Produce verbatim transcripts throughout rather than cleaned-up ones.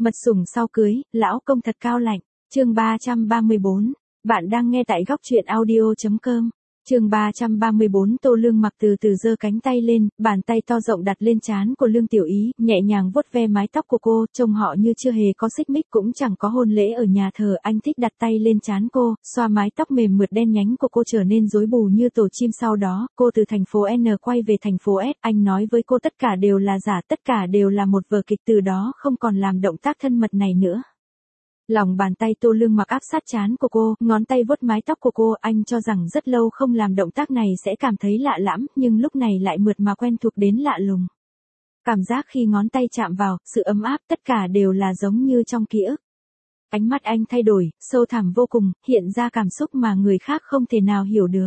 Mật sủng sau cưới, lão công thật cao lạnh. Chương ba trăm ba mươi bốn. Bạn đang nghe tại góc truyện audio chấm com. Chương ba trăm ba mươi bốn. Tô Lương Mặc từ từ giơ cánh tay lên, bàn tay to rộng đặt lên trán của Lương Tiểu Ý, nhẹ nhàng vuốt ve mái tóc của cô, trông họ như chưa hề có xích mích cũng chẳng có hôn lễ ở nhà thờ. Anh thích đặt tay lên trán cô, xoa mái tóc mềm mượt đen nhánh của cô trở nên rối bù như tổ chim. Sau đó, cô từ thành phố N quay về thành phố S, anh nói với cô tất cả đều là giả, tất cả đều là một vở kịch, từ đó không còn làm động tác thân mật này nữa. Lòng bàn tay Tô Lương Mặc áp sát trán của cô, ngón tay vuốt mái tóc của cô, anh cho rằng rất lâu không làm động tác này sẽ cảm thấy lạ lẫm, nhưng lúc này lại mượt mà quen thuộc đến lạ lùng. Cảm giác khi ngón tay chạm vào, sự ấm áp, tất cả đều là giống như trong ký ức. Ánh mắt anh thay đổi, sâu thẳm vô cùng, hiện ra cảm xúc mà người khác không thể nào hiểu được.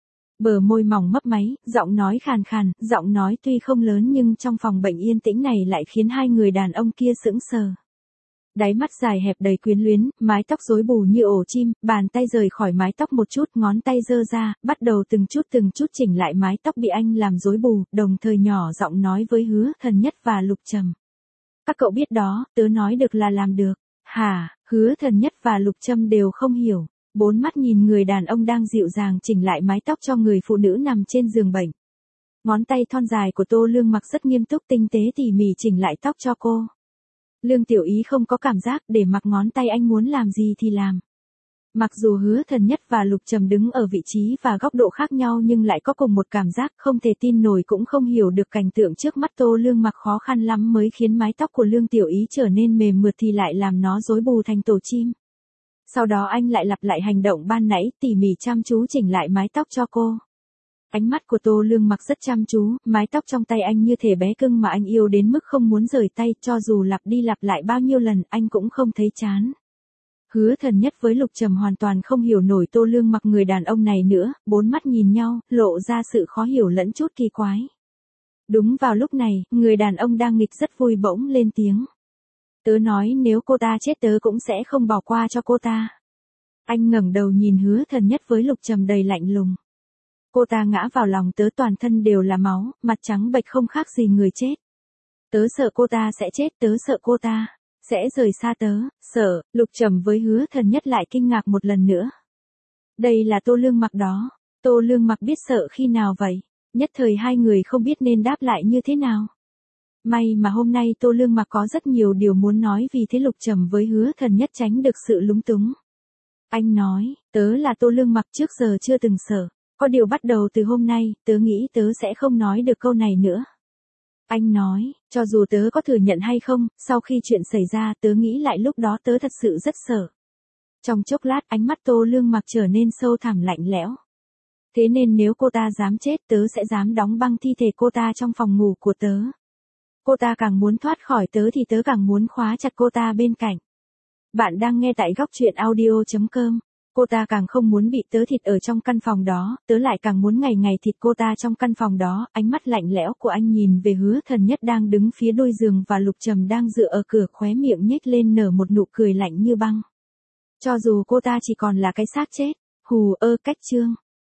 Bờ môi mỏng mấp máy, giọng nói khàn khàn, giọng nói tuy không lớn nhưng trong phòng bệnh yên tĩnh này lại khiến hai người đàn ông kia sững sờ. Đáy mắt dài hẹp đầy quyến luyến, mái tóc rối bù như ổ chim, bàn tay rời khỏi mái tóc một chút, ngón tay giơ ra, bắt đầu từng chút từng chút chỉnh lại mái tóc bị anh làm rối bù, đồng thời nhỏ giọng nói với Hứa Thần Nhất và Lục Trầm. Các cậu biết đó, tớ nói được là làm được. Hả? Hứa Thần Nhất và Lục Trầm đều không hiểu, bốn mắt nhìn người đàn ông đang dịu dàng chỉnh lại mái tóc cho người phụ nữ nằm trên giường bệnh. Ngón tay thon dài của Tô Lương Mặc rất nghiêm túc tinh tế tỉ mỉ chỉnh lại tóc cho cô. Lương Tiểu Ý không có cảm giác, để mặc ngón tay anh muốn làm gì thì làm. Mặc dù Hứa Thần Nhất và Lục Trầm đứng ở vị trí và góc độ khác nhau nhưng lại có cùng một cảm giác, không thể tin nổi cũng không hiểu được cảnh tượng trước mắt. Tô Lương Mặc khó khăn lắm mới khiến mái tóc của Lương Tiểu Ý trở nên mềm mượt thì lại làm nó rối bù thành tổ chim. Sau đó anh lại lặp lại hành động ban nãy, tỉ mỉ chăm chú chỉnh lại mái tóc cho cô. Ánh mắt của Tô Lương Mặc rất chăm chú, mái tóc trong tay anh như thể bé cưng mà anh yêu đến mức không muốn rời tay, cho dù lặp đi lặp lại bao nhiêu lần anh cũng không thấy chán. Hứa Thần Nhất với Lục Trầm hoàn toàn không hiểu nổi Tô Lương Mặc người đàn ông này nữa, bốn mắt nhìn nhau, lộ ra sự khó hiểu lẫn chút kỳ quái. Đúng vào lúc này, người đàn ông đang nghịch rất vui bỗng lên tiếng. Tớ nói nếu cô ta chết tớ cũng sẽ không bỏ qua cho cô ta. Anh ngẩng đầu nhìn Hứa Thần Nhất với Lục Trầm đầy lạnh lùng. Cô ta ngã vào lòng tớ, toàn thân đều là máu, mặt trắng bệch không khác gì người chết. Tớ sợ cô ta sẽ chết, tớ sợ cô ta sẽ rời xa tớ, sợ. Lục Trầm với Hứa Thần Nhất lại kinh ngạc một lần nữa. Đây là Tô Lương Mặc đó. Tô Lương Mặc biết sợ khi nào vậy? Nhất thời hai người không biết nên đáp lại như thế nào. May mà hôm nay Tô Lương Mặc có rất nhiều điều muốn nói, vì thế Lục Trầm với Hứa Thần Nhất tránh được sự lúng túng. Anh nói, tớ là Tô Lương Mặc, trước giờ chưa từng sợ. Có điều bắt đầu từ hôm nay, tớ nghĩ tớ sẽ không nói được câu này nữa. Anh nói, cho dù tớ có thừa nhận hay không, sau khi chuyện xảy ra tớ nghĩ lại lúc đó tớ thật sự rất sợ. Trong chốc lát ánh mắt Tô Lương Mặc trở nên sâu thẳm lạnh lẽo. Thế nên nếu cô ta dám chết tớ sẽ dám đóng băng thi thể cô ta trong phòng ngủ của tớ. Cô ta càng muốn thoát khỏi tớ thì tớ càng muốn khóa chặt cô ta bên cạnh. Bạn đang nghe tại góc truyện audio chấm com. Cô ta càng không muốn bị tớ thịt ở trong căn phòng đó, tớ lại càng muốn ngày ngày thịt cô ta trong căn phòng đó. Ánh mắt lạnh lẽo của anh nhìn về Hứa Thần Nhất đang đứng phía đôi giường và Lục Trầm đang dựa ở cửa, khóe miệng nhếch lên nở một nụ cười lạnh như băng. Cho dù cô ta chỉ còn là cái xác chết, hù ơ cách chương.